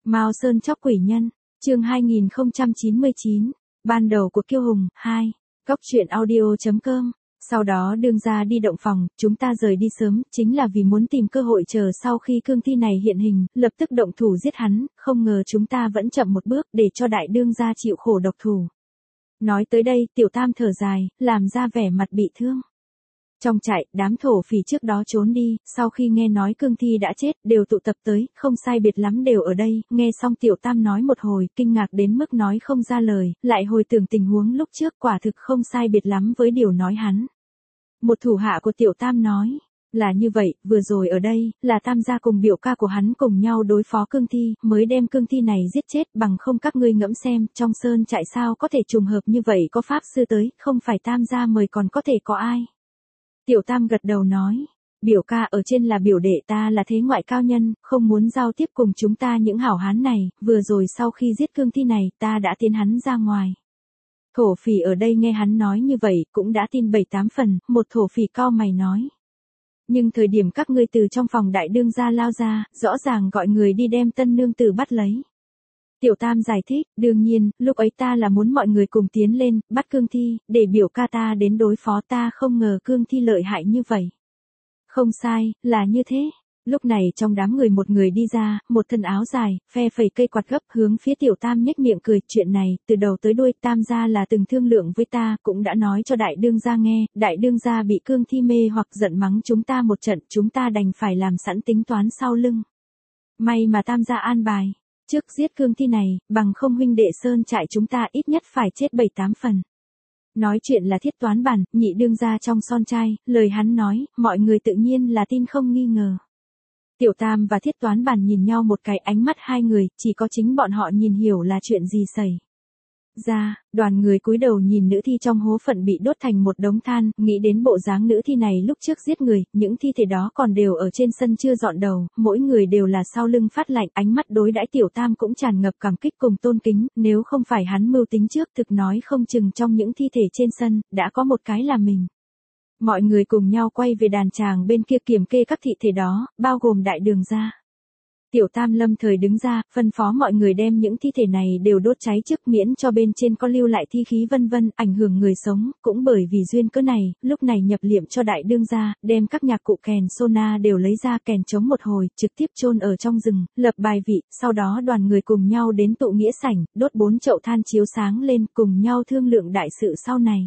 Mao Sơn chóc quỷ nhân, chương 2099, ban đầu của Kiêu Hùng, 2, góc truyện audio.com. Sau đó đương gia đi động phòng, chúng ta rời đi sớm, chính là vì muốn tìm cơ hội chờ sau khi cương thi này hiện hình, lập tức động thủ giết hắn, không ngờ chúng ta vẫn chậm một bước để cho đại đương gia chịu khổ độc thủ. Nói tới đây, Tiểu Tam thở dài, làm ra vẻ mặt bị thương. Trong trại, đám thổ phỉ trước đó trốn đi, sau khi nghe nói cương thi đã chết, đều tụ tập tới, không sai biệt lắm đều ở đây, nghe xong Tiểu Tam nói một hồi, kinh ngạc đến mức nói không ra lời, lại hồi tưởng tình huống lúc trước quả thực không sai biệt lắm với điều nói hắn. Một thủ hạ của Tiểu Tam nói, là như vậy, vừa rồi ở đây, là Tam gia cùng biểu ca của hắn cùng nhau đối phó cương thi, mới đem cương thi này giết chết, bằng không các ngươi ngẫm xem, trong sơn trại sao có thể trùng hợp như vậy có pháp sư tới, không phải Tam gia mời còn có thể có ai. Tiểu Tam gật đầu nói, biểu ca ở trên là biểu đệ ta là thế ngoại cao nhân, không muốn giao tiếp cùng chúng ta những hảo hán này, vừa rồi sau khi giết cương thi này, ta đã tiến hắn ra ngoài. Thổ phỉ ở đây nghe hắn nói như vậy, cũng đã tin 7-8 phần, một thổ phỉ cao mày nói. Nhưng thời điểm các ngươi từ trong phòng đại đương gia lao ra, rõ ràng gọi người đi đem tân nương tử bắt lấy. Tiểu Tam giải thích, đương nhiên, lúc ấy ta là muốn mọi người cùng tiến lên, bắt cương thi, để biểu ca ta đến đối phó ta, không ngờ cương thi lợi hại như vậy. Không sai, là như thế. Lúc này trong đám người một người đi ra, một thân áo dài, phe phẩy cây quạt gấp hướng phía Tiểu Tam nhếch miệng cười, chuyện này, từ đầu tới đuôi Tam gia là từng thương lượng với ta, cũng đã nói cho đại đương gia nghe, đại đương gia bị cương thi mê hoặc giận mắng chúng ta một trận, chúng ta đành phải làm sẵn tính toán sau lưng. May mà Tam gia an bài. Trước giết cương thi này, bằng không huynh đệ sơn trại chúng ta ít nhất phải chết 7-8 phần. Nói chuyện là Thiết Toán Bản, nhị đương gia trong son trai, lời hắn nói, mọi người tự nhiên là tin không nghi ngờ. Tiểu Tam và Thiết Toán Bản nhìn nhau một cái, ánh mắt hai người, chỉ có chính bọn họ nhìn hiểu là chuyện gì xảy ra. Đoàn người cúi đầu nhìn nữ thi trong hố phận bị đốt thành một đống than, nghĩ đến bộ dáng nữ thi này lúc trước giết người, những thi thể đó còn đều ở trên sân chưa dọn đầu, mỗi người đều là sau lưng phát lạnh, ánh mắt đối đãi Tiểu Tam cũng tràn ngập cảm kích cùng tôn kính, nếu không phải hắn mưu tính trước, thực nói không chừng trong những thi thể trên sân, đã có một cái là mình. Mọi người cùng nhau quay về đàn tràng bên kia kiểm kê các thi thể đó, bao gồm đại đường gia. Tiểu Tam lâm thời đứng ra, phân phó mọi người đem những thi thể này đều đốt cháy trước, miễn cho bên trên có lưu lại thi khí vân vân, ảnh hưởng người sống, cũng bởi vì duyên cớ này, lúc này nhập liệm cho đại đương gia, đem các nhạc cụ kèn sona đều lấy ra kèn trống một hồi, trực tiếp chôn ở trong rừng, lập bài vị, sau đó đoàn người cùng nhau đến tụ nghĩa sảnh, đốt 4 chậu than chiếu sáng lên, cùng nhau thương lượng đại sự sau này.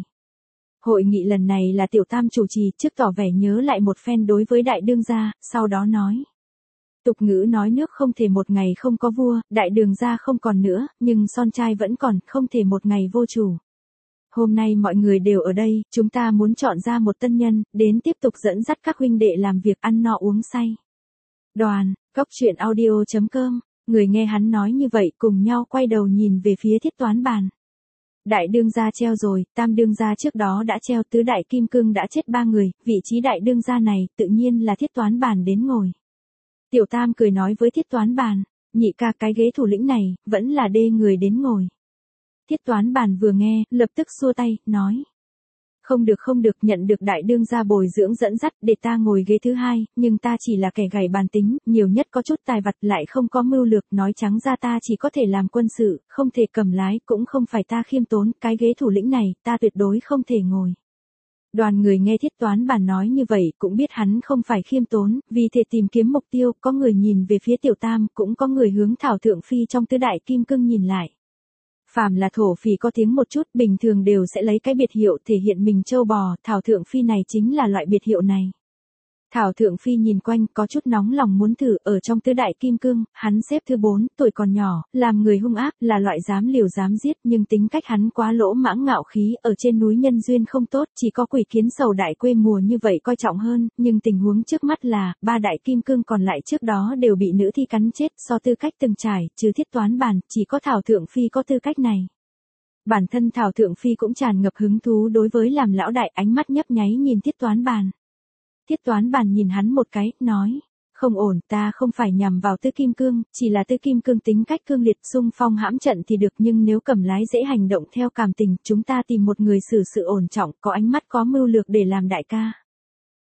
Hội nghị lần này là Tiểu Tam chủ trì, trước tỏ vẻ nhớ lại một phen đối với đại đương gia, sau đó nói. Tục ngữ nói nước không thể một ngày không có vua, đại đường gia không còn nữa, nhưng son trai vẫn còn, không thể một ngày vô chủ. Hôm nay mọi người đều ở đây, chúng ta muốn chọn ra một tân nhân, đến tiếp tục dẫn dắt các huynh đệ làm việc ăn no uống say. Đoàn, góc truyện audio.com, người nghe hắn nói như vậy cùng nhau quay đầu nhìn về phía Thiết Toán Bản. Đại đương gia treo rồi, tam đương gia trước đó đã treo, tứ đại kim cương đã chết 3 người, vị trí đại đương gia này, tự nhiên là Thiết Toán Bản đến ngồi. Tiểu Tam cười nói với Thiết Toán Bản, nhị ca cái ghế thủ lĩnh này, vẫn là đê người đến ngồi. Thiết Toán Bản vừa nghe, lập tức xua tay, nói. Không được, nhận được đại đương gia bồi dưỡng dẫn dắt để ta ngồi ghế thứ hai, nhưng ta chỉ là kẻ gảy bàn tính, nhiều nhất có chút tài vặt lại không có mưu lược, nói trắng ra ta chỉ có thể làm quân sự, không thể cầm lái, cũng không phải ta khiêm tốn, cái ghế thủ lĩnh này, ta tuyệt đối không thể ngồi. Đoàn người nghe Thiết Toán Bản nói như vậy, cũng biết hắn không phải khiêm tốn, vì thể tìm kiếm mục tiêu, có người nhìn về phía Tiểu Tam, cũng có người hướng Thảo Thượng Phi trong tứ đại kim cương nhìn lại. Phàm là thổ phỉ có tiếng một chút, bình thường đều sẽ lấy cái biệt hiệu thể hiện mình trâu bò, Thảo Thượng Phi này chính là loại biệt hiệu này. Thảo Thượng Phi nhìn quanh, có chút nóng lòng muốn thử, ở trong tứ đại kim cương, hắn xếp thứ 4, tuổi còn nhỏ, làm người hung ác, là loại dám liều dám giết, nhưng tính cách hắn quá lỗ mãng ngạo khí, ở trên núi nhân duyên không tốt, chỉ có Quỷ Kiến Sầu đại quê mùa như vậy coi trọng hơn, nhưng tình huống trước mắt là, 3 đại kim cương còn lại trước đó đều bị nữ thi cắn chết, so tư cách từng trải, trừ Thiết Toán Bản, chỉ có Thảo Thượng Phi có tư cách này. Bản thân Thảo Thượng Phi cũng tràn ngập hứng thú đối với làm lão đại, ánh mắt nhấp nháy nhìn Thiết Toán Bản. Thiết Toán Bản nhìn hắn một cái, nói, không ổn, ta không phải nhằm vào Tư Kim Cương, chỉ là Tư Kim Cương tính cách cương liệt, xung phong hãm trận thì được, nhưng nếu cầm lái dễ hành động theo cảm tình, chúng ta tìm một người xử sự ổn trọng, có ánh mắt có mưu lược để làm đại ca.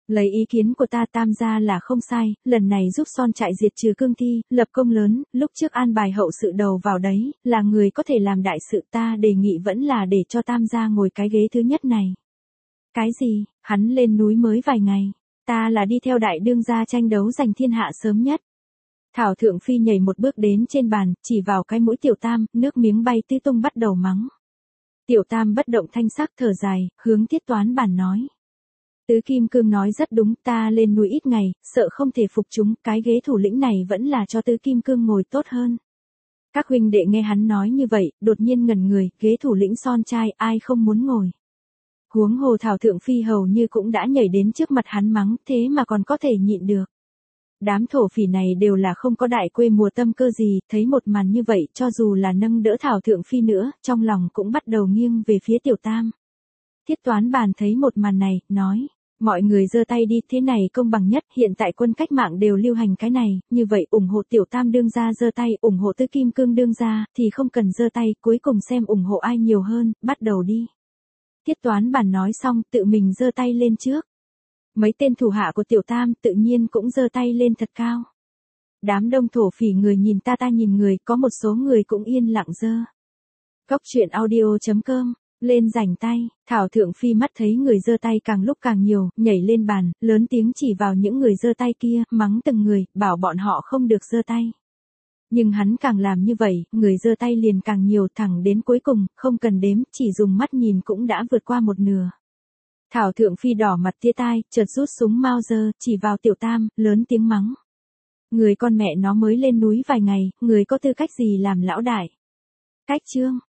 Lấy ý kiến của ta Tam gia là không sai, lần này giúp Son trại diệt trừ cương thi, lập công lớn, lúc trước an bài hậu sự đầu vào đấy, là người có thể làm đại sự, ta đề nghị vẫn là để cho Tam gia ngồi cái ghế thứ nhất này. Cái gì, hắn lên núi mới vài ngày, ta là đi theo đại đương gia tranh đấu giành thiên hạ sớm nhất. Thảo Thượng Phi nhảy một bước đến trên bàn, chỉ vào cái mũi Tiểu Tam, nước miếng bay tứ tung bắt đầu mắng. Tiểu Tam bất động thanh sắc thở dài, hướng Tiết Toán Bản nói. Tứ Kim Cương nói rất đúng, ta lên núi ít ngày, sợ không thể phục chúng, cái ghế thủ lĩnh này vẫn là cho Tứ Kim Cương ngồi tốt hơn. Các huynh đệ nghe hắn nói như vậy, đột nhiên ngẩn người, ghế thủ lĩnh Son trai, ai không muốn ngồi. Huống hồ Thảo Thượng Phi hầu như cũng đã nhảy đến trước mặt hắn mắng, thế mà còn có thể nhịn được. Đám thổ phỉ này đều là không có đại quê mùa tâm cơ gì, thấy một màn như vậy, cho dù là nâng đỡ Thảo Thượng Phi nữa, trong lòng cũng bắt đầu nghiêng về phía Tiểu Tam. Tiết Toán Bản thấy một màn này, nói, mọi người giơ tay đi, thế này công bằng nhất, hiện tại quân cách mạng đều lưu hành cái này, như vậy ủng hộ Tiểu Tam đương gia giơ tay, ủng hộ Tứ Kim Cương đương gia, thì không cần giơ tay, cuối cùng xem ủng hộ ai nhiều hơn, bắt đầu đi. Tiết Toán Bản nói xong, tự mình giơ tay lên trước. Mấy tên thủ hạ của Tiểu Tam tự nhiên cũng giơ tay lên thật cao. Đám đông thổ phỉ người nhìn ta nhìn người, có một số người cũng yên lặng giơ. Góc truyện audio.com, lên rảnh tay, Thảo Thượng Phi mắt thấy người giơ tay càng lúc càng nhiều, nhảy lên bàn, lớn tiếng chỉ vào những người giơ tay kia, mắng từng người, bảo bọn họ không được giơ tay. Nhưng hắn càng làm như vậy, người giơ tay liền càng nhiều, thẳng đến cuối cùng, không cần đếm, chỉ dùng mắt nhìn cũng đã vượt qua một nửa. Thảo Thượng Phi đỏ mặt tía tai, chợt rút súng Mauser, chỉ vào Tiểu Tam, lớn tiếng mắng. Người con mẹ nó mới lên núi vài ngày, người có tư cách gì làm lão đại? Cách chương.